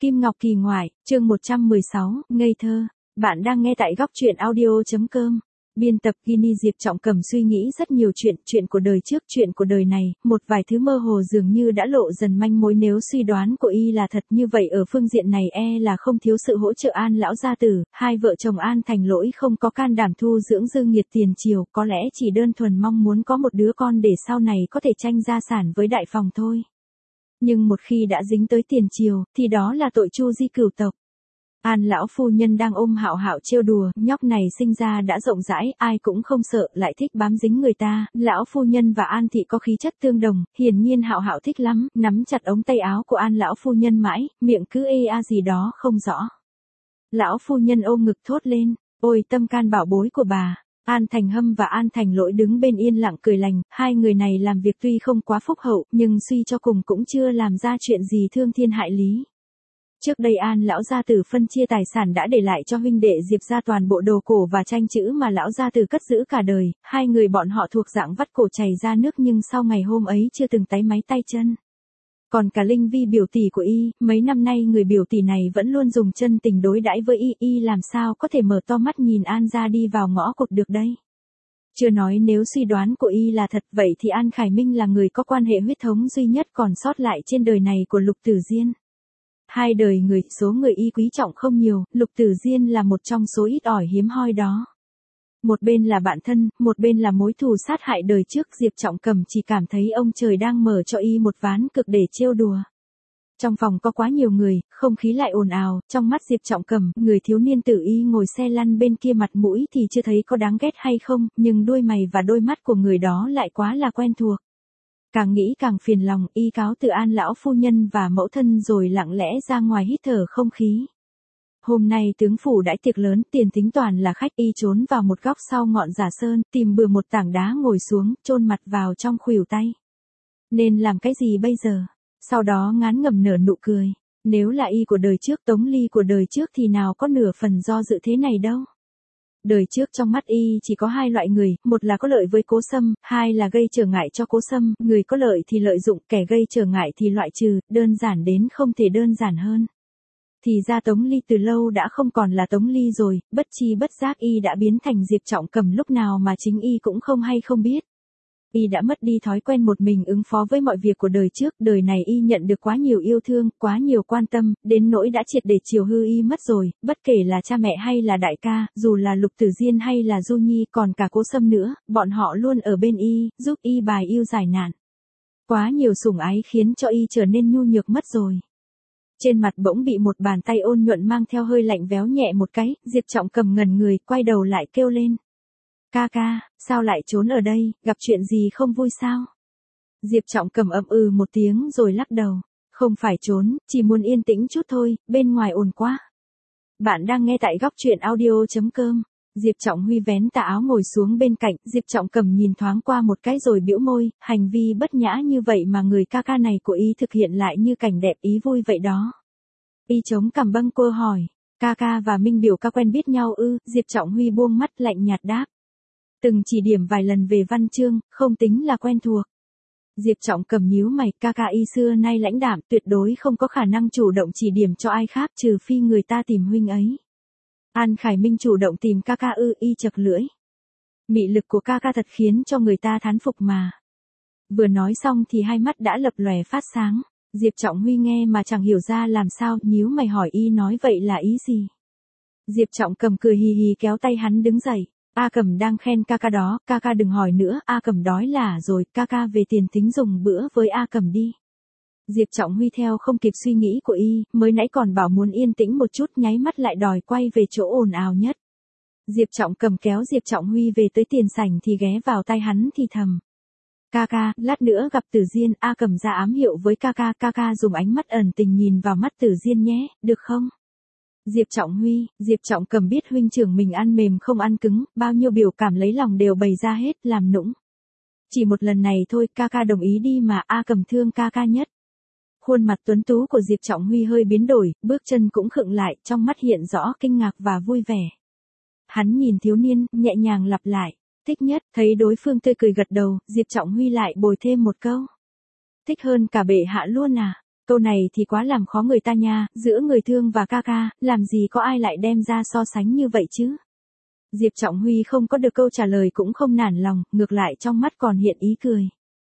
Kim Ngọc Kỳ ngoại, chương 116, ngây thơ. Bạn đang nghe tại góc truyện audio.com. Biên tập Guinea. Diệp Trọng Cầm suy nghĩ rất nhiều chuyện của đời trước, chuyện của đời này, một vài thứ mơ hồ dường như đã lộ dần manh mối. Nếu suy đoán của y là thật như vậy, ở phương diện này là không thiếu sự hỗ trợ An lão gia tử. Hai vợ chồng An Thành Lỗi không có can đảm thu dưỡng Dương Nghiệt tiền triều, có lẽ chỉ đơn thuần mong muốn có một đứa con để sau này có thể tranh gia sản với Đại Phòng thôi. Nhưng một khi đã dính tới tiền triều, thì đó là tội chu di cửu tộc. An lão phu nhân đang ôm Hạo Hạo trêu đùa, nhóc này sinh ra đã rộng rãi, ai cũng không sợ, lại thích bám dính người ta. Lão phu nhân và An thị có khí chất tương đồng, hiển nhiên Hạo Hạo thích lắm, nắm chặt ống tay áo của An lão phu nhân mãi, miệng cứ gì đó không rõ. Lão phu nhân ôm ngực thốt lên, ôi tâm can bảo bối của bà. An Thành Hâm và An Thành Lỗi đứng bên yên lặng cười lành, hai người này làm việc tuy không quá phúc hậu, nhưng suy cho cùng cũng chưa làm ra chuyện gì thương thiên hại lý. Trước đây An lão gia tử phân chia tài sản đã để lại cho huynh đệ Diệp gia toàn bộ đồ cổ và tranh chữ mà lão gia tử cất giữ cả đời, hai người bọn họ thuộc dạng vắt cổ chảy ra nước, nhưng sau ngày hôm ấy chưa từng táy máy tay chân. Còn cả Linh Vi biểu tỷ của y, mấy năm nay người biểu tỷ này vẫn luôn dùng chân tình đối đãi với y làm sao có thể mở to mắt nhìn An gia đi vào ngõ cụt được đây. Chưa nói nếu suy đoán của y là thật, vậy thì An Khải Minh là người có quan hệ huyết thống duy nhất còn sót lại trên đời này của Lục Tử Diên. Hai đời người, số người y quý trọng không nhiều, Lục Tử Diên là một trong số ít ỏi hiếm hoi đó. Một bên là bạn thân, một bên là mối thù sát hại đời trước. Diệp Trọng Cầm chỉ cảm thấy ông trời đang mở cho y một ván cực để trêu đùa. Trong phòng có quá nhiều người, không khí lại ồn ào, trong mắt Diệp Trọng Cầm, người thiếu niên tử y ngồi xe lăn bên kia mặt mũi thì chưa thấy có đáng ghét hay không, nhưng đôi mày và đôi mắt của người đó lại quá là quen thuộc. Càng nghĩ càng phiền lòng, y cáo từ An lão phu nhân và mẫu thân rồi lặng lẽ ra ngoài hít thở không khí. Hôm nay tướng phủ đãi tiệc lớn, tiền tính toàn là khách. Y trốn vào một góc sau ngọn giả sơn, tìm bừa một tảng đá ngồi xuống, chôn mặt vào trong khuỷu tay. Nên làm cái gì bây giờ? Sau đó ngán ngẩm nở nụ cười. Nếu là y của đời trước, Tống Ly của đời trước thì nào có nửa phần do dự thế này đâu. Đời trước trong mắt y chỉ có hai loại người, một là có lợi với Cố Sâm, hai là gây trở ngại cho Cố Sâm, người có lợi thì lợi dụng, kẻ gây trở ngại thì loại trừ, đơn giản đến không thể đơn giản hơn. Thì ra Tống Ly từ lâu đã không còn là Tống Ly rồi, bất chi bất giác y đã biến thành Diệp Trọng Cầm lúc nào mà chính y cũng không hay không biết. Y đã mất đi thói quen một mình ứng phó với mọi việc của đời trước, đời này y nhận được quá nhiều yêu thương, quá nhiều quan tâm, đến nỗi đã triệt để chiều hư y mất rồi, bất kể là cha mẹ hay là đại ca, dù là Lục Tử Diên hay là Du Nhi, còn cả Cố Sâm nữa, bọn họ luôn ở bên y, giúp y bài yêu giải nạn. Quá nhiều sủng ái khiến cho y trở nên nhu nhược mất rồi. Trên mặt bỗng bị một bàn tay ôn nhuận mang theo hơi lạnh véo nhẹ một cái, Diệp Trọng Cầm ngẩn người, quay đầu lại kêu lên. Ca ca, sao lại trốn ở đây, gặp chuyện gì không vui sao? Diệp Trọng Cầm ậm ừ một tiếng rồi lắc đầu. Không phải trốn, chỉ muốn yên tĩnh chút thôi, bên ngoài ồn quá. Bạn đang nghe tại góc truyện audio.com. Diệp Trọng Huy vén tà áo ngồi xuống bên cạnh, Diệp Trọng Cầm nhìn thoáng qua một cái rồi bĩu môi, hành vi bất nhã như vậy mà người ca ca này của y thực hiện lại như cảnh đẹp ý vui vậy đó. Y chống cằm bâng quơ hỏi, ca ca và Minh biểu ca quen biết nhau ư? Diệp Trọng Huy buông mắt lạnh nhạt đáp. Từng chỉ điểm vài lần về văn chương, không tính là quen thuộc. Diệp Trọng Cầm nhíu mày, ca ca y xưa nay lãnh đạm, tuyệt đối không có khả năng chủ động chỉ điểm cho ai khác, trừ phi người ta tìm huynh ấy. An Khải Minh chủ động tìm ca ca ư? Y chật lưỡi. Mị lực của ca ca thật khiến cho người ta thán phục mà. Vừa nói xong thì hai mắt đã lập lòe phát sáng. Diệp Trọng Huy nghe mà chẳng hiểu ra làm sao, nhíu mày hỏi y nói vậy là ý gì. Diệp Trọng Cầm cười hì hì kéo tay hắn đứng dậy. A Cẩm đang khen ca ca đó, ca ca đừng hỏi nữa, A Cẩm đói là rồi, ca ca về tiền tính dùng bữa với A Cẩm đi. Diệp Trọng Huy theo không kịp suy nghĩ của y, mới nãy còn bảo muốn yên tĩnh một chút, nháy mắt lại đòi quay về chỗ ồn ào nhất. Diệp Trọng Cầm kéo Diệp Trọng Huy về tới tiền sảnh thì ghé vào tai hắn thì thầm. Ca ca, lát nữa gặp Tử Diên, A Cẩm ra ám hiệu với ca ca dùng ánh mắt ẩn tình nhìn vào mắt Tử Diên nhé, được không? Diệp Trọng Cầm biết huynh trưởng mình ăn mềm không ăn cứng, bao nhiêu biểu cảm lấy lòng đều bày ra hết, làm nũng. Chỉ một lần này thôi, ca ca đồng ý đi mà, A Cẩm thương ca ca nhất. Khuôn mặt tuấn tú của Diệp Trọng Huy hơi biến đổi, bước chân cũng khựng lại, trong mắt hiện rõ kinh ngạc và vui vẻ. Hắn nhìn thiếu niên, nhẹ nhàng lặp lại, thích nhất, thấy đối phương tươi cười gật đầu, Diệp Trọng Huy lại bồi thêm một câu. Thích hơn cả bệ hạ luôn à? Câu này thì quá làm khó người ta nha, giữa người thương và ca ca, làm gì có ai lại đem ra so sánh như vậy chứ? Diệp Trọng Huy không có được câu trả lời cũng không nản lòng, ngược lại trong mắt còn hiện ý cười.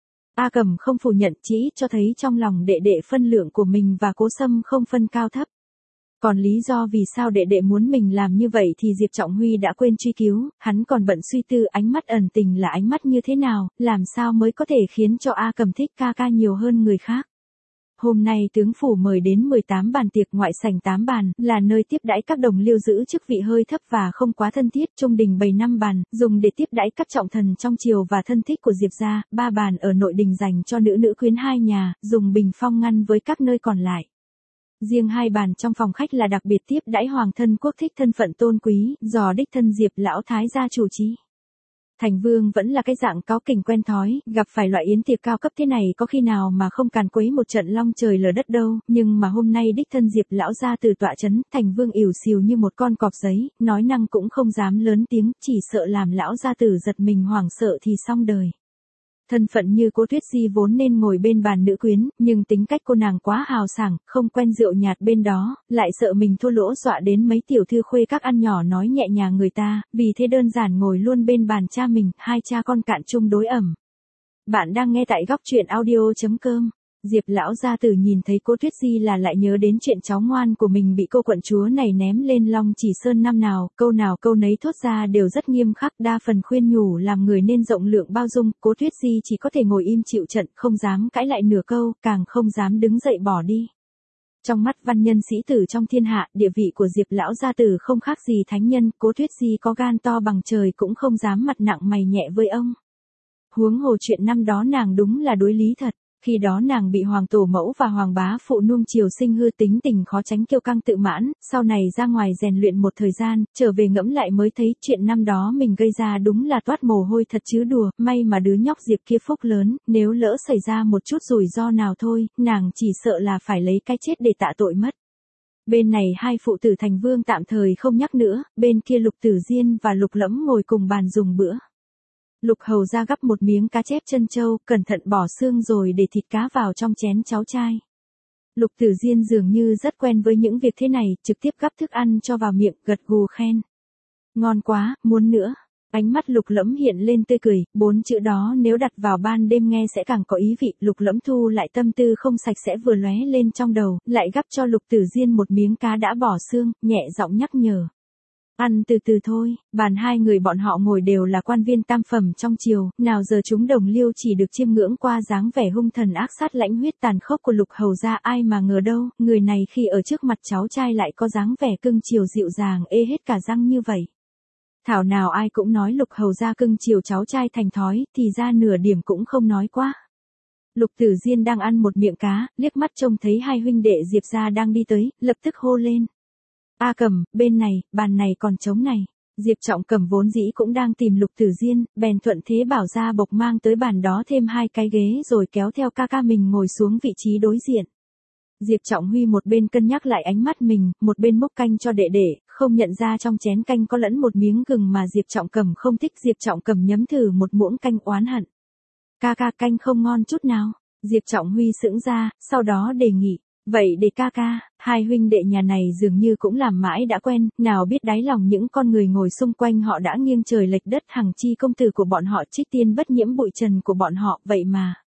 A Cẩm không phủ nhận, chỉ cho thấy trong lòng đệ đệ phân lượng của mình và Cố Sâm không phân cao thấp. Còn lý do vì sao đệ đệ muốn mình làm như vậy thì Diệp Trọng Huy đã quên truy cứu, hắn còn bận suy tư ánh mắt ẩn tình là ánh mắt như thế nào, làm sao mới có thể khiến cho A Cẩm thích ca ca nhiều hơn người khác. Hôm nay tướng phủ mời đến 18 bàn tiệc ngoại sảnh 8 bàn, là nơi tiếp đãi các đồng liêu giữ chức vị hơi thấp và không quá thân thiết, trung đình bày 5 bàn, dùng để tiếp đãi các trọng thần trong triều và thân thích của Diệp gia, 3 bàn ở nội đình dành cho nữ quyến hai nhà, dùng bình phong ngăn với các nơi còn lại. Riêng 2 bàn trong phòng khách là đặc biệt tiếp đãi hoàng thân quốc thích thân phận tôn quý, do đích thân Diệp lão thái gia chủ trì. Thành Vương vẫn là cái dạng cáu kỉnh quen thói, gặp phải loại yến tiệc cao cấp thế này có khi nào mà không càn quấy một trận long trời lở đất đâu, nhưng mà hôm nay đích thân Diệp lão gia từ tọa chấn, Thành Vương ỉu xìu như một con cọp giấy, nói năng cũng không dám lớn tiếng, chỉ sợ làm lão gia tử giật mình hoảng sợ thì xong đời. Thân phận như Cố Tuyết Di vốn nên ngồi bên bàn nữ quyến, nhưng tính cách cô nàng quá hào sảng, không quen rượu nhạt bên đó, lại sợ mình thua lỗ dọa đến mấy tiểu thư khuê các ăn nhỏ nói nhẹ nhàng người ta, vì thế đơn giản ngồi luôn bên bàn cha mình, hai cha con cạn chung đối ẩm. Bạn đang nghe tại góc truyện audio.com. Diệp lão gia tử nhìn thấy Cố Tuyết Di là lại nhớ đến chuyện cháu ngoan của mình bị cô quận chúa này ném lên Long Chỉ Sơn năm nào câu nấy thốt ra đều rất nghiêm khắc, đa phần khuyên nhủ làm người nên rộng lượng bao dung, Cố Tuyết Di chỉ có thể ngồi im chịu trận, không dám cãi lại nửa câu, càng không dám đứng dậy bỏ đi. Trong mắt văn nhân sĩ tử trong thiên hạ, địa vị của Diệp lão gia tử không khác gì thánh nhân, Cố Tuyết Di có gan to bằng trời cũng không dám mặt nặng mày nhẹ với ông. Huống hồ chuyện năm đó nàng đúng là đối lý thật. Khi đó nàng bị hoàng tổ mẫu và hoàng bá phụ nuông chiều sinh hư, tính tình khó tránh kiêu căng tự mãn, sau này ra ngoài rèn luyện một thời gian, trở về ngẫm lại mới thấy chuyện năm đó mình gây ra đúng là toát mồ hôi thật chứ đùa, may mà đứa nhóc Diệp kia phúc lớn, nếu lỡ xảy ra một chút rủi ro nào thôi, nàng chỉ sợ là phải lấy cái chết để tạ tội mất. Bên này hai phụ tử Thành Vương tạm thời không nhắc nữa, bên kia Lục Tử Diên và Lục Lẫm ngồi cùng bàn dùng bữa. Lục hầu ra gắp một miếng cá chép chân trâu, cẩn thận bỏ xương rồi để thịt cá vào trong chén cháu trai. Lục Tử Diên dường như rất quen với những việc thế này, trực tiếp gắp thức ăn cho vào miệng, gật gù khen. Ngon quá, muốn nữa. Ánh mắt Lục Lẫm hiện lên tươi cười, 4 chữ đó nếu đặt vào ban đêm nghe sẽ càng có ý vị. Lục Lẫm thu lại tâm tư không sạch sẽ vừa lóe lên trong đầu, lại gắp cho Lục Tử Diên một miếng cá đã bỏ xương, nhẹ giọng nhắc nhở. Ăn từ từ thôi, bàn hai người bọn họ ngồi đều là quan viên tam phẩm trong triều, nào giờ chúng đồng liêu chỉ được chiêm ngưỡng qua dáng vẻ hung thần ác sát lãnh huyết tàn khốc của Lục hầu gia, ai mà ngờ đâu, người này khi ở trước mặt cháu trai lại có dáng vẻ cưng chiều dịu dàng ê hết cả răng như vậy. Thảo nào ai cũng nói Lục hầu gia cưng chiều cháu trai thành thói, thì ra nửa điểm cũng không nói quá. Lục Tử Diên đang ăn một miệng cá, liếc mắt trông thấy hai huynh đệ Diệp gia đang đi tới, lập tức hô lên. A Cẩm, bên này, bàn này còn trống này. Diệp Trọng Cẩm vốn dĩ cũng đang tìm Lục Tử Diên, bèn thuận thế bảo ra bộc mang tới bàn đó thêm 2 cái ghế rồi kéo theo ca ca mình ngồi xuống vị trí đối diện. Diệp Trọng Huy một bên cân nhắc lại ánh mắt mình, một bên múc canh cho đệ đệ, không nhận ra trong chén canh có lẫn một miếng gừng mà Diệp Trọng Cẩm không thích. Diệp Trọng Cẩm nhấm thử một muỗng canh oán hận. Ca ca, canh không ngon chút nào. Diệp Trọng Huy sững ra, sau đó đề nghị. Vậy để ca ca, hai huynh đệ nhà này dường như cũng làm mãi đã quen, nào biết đáy lòng những con người ngồi xung quanh họ đã nghiêng trời lệch đất, hằng chi công tử của bọn họ, trích tiên bất nhiễm bụi trần của bọn họ, vậy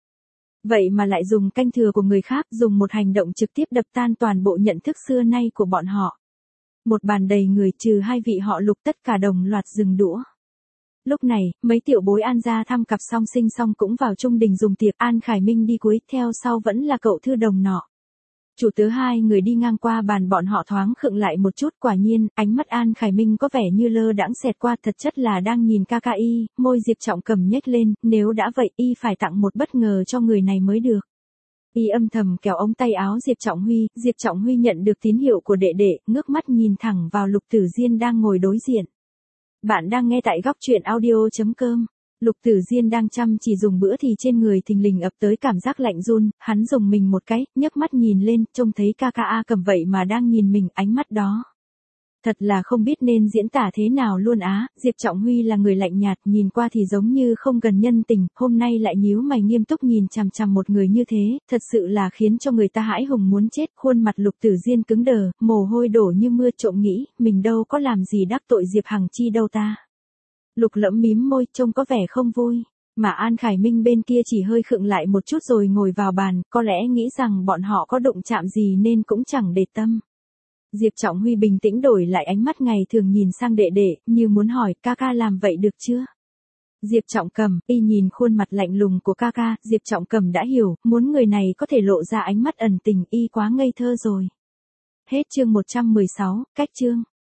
mà lại dùng canh thừa của người khác, dùng một hành động trực tiếp đập tan toàn bộ nhận thức xưa nay của bọn họ. Một bàn đầy người trừ hai vị họ Lục tất cả đồng loạt dừng đũa. Lúc này, mấy tiểu bối An gia thăm cặp song sinh xong cũng vào trung đình dùng tiệc, An Khải Minh đi cuối, theo sau vẫn là cậu thư đồng nọ. Chủ tớ hai người đi ngang qua bàn bọn họ thoáng khựng lại một chút, quả nhiên, ánh mắt An Khải Minh có vẻ như lơ đãng xẹt qua, thật chất là đang nhìn ca ca y, môi Diệp Trọng Cẩm nhếch lên, nếu đã vậy y phải tặng một bất ngờ cho người này mới được. Y âm thầm kéo ống tay áo Diệp Trọng Huy nhận được tín hiệu của đệ đệ, ngước mắt nhìn thẳng vào Lục Tử Diên đang ngồi đối diện. Bạn đang nghe tại góc truyện audio.com. Lục Tử Diên đang chăm chỉ dùng bữa thì trên người thình lình ập tới cảm giác lạnh run, hắn dùng mình một cái, nhấc mắt nhìn lên, trông thấy ca ca A Cẩm vậy mà đang nhìn mình, ánh mắt đó. Thật là không biết nên diễn tả thế nào luôn á, Diệp Trọng Huy là người lạnh nhạt, nhìn qua thì giống như không gần nhân tình, hôm nay lại nhíu mày nghiêm túc nhìn chằm chằm một người như thế, thật sự là khiến cho người ta hãi hùng muốn chết, khuôn mặt Lục Tử Diên cứng đờ, mồ hôi đổ như mưa, trộm nghĩ, mình đâu có làm gì đắc tội Diệp Hằng Chi đâu ta. Lục Lẫm mím môi, trông có vẻ không vui. Mà An Khải Minh bên kia chỉ hơi khựng lại một chút rồi ngồi vào bàn, có lẽ nghĩ rằng bọn họ có đụng chạm gì nên cũng chẳng để tâm. Diệp Trọng Huy bình tĩnh đổi lại ánh mắt ngày thường nhìn sang đệ đệ, như muốn hỏi, ca ca làm vậy được chưa? Diệp Trọng Cầm, y nhìn khuôn mặt lạnh lùng của ca ca, Diệp Trọng Cầm đã hiểu, muốn người này có thể lộ ra ánh mắt ẩn tình, y quá ngây thơ rồi. Hết chương 116, cách chương.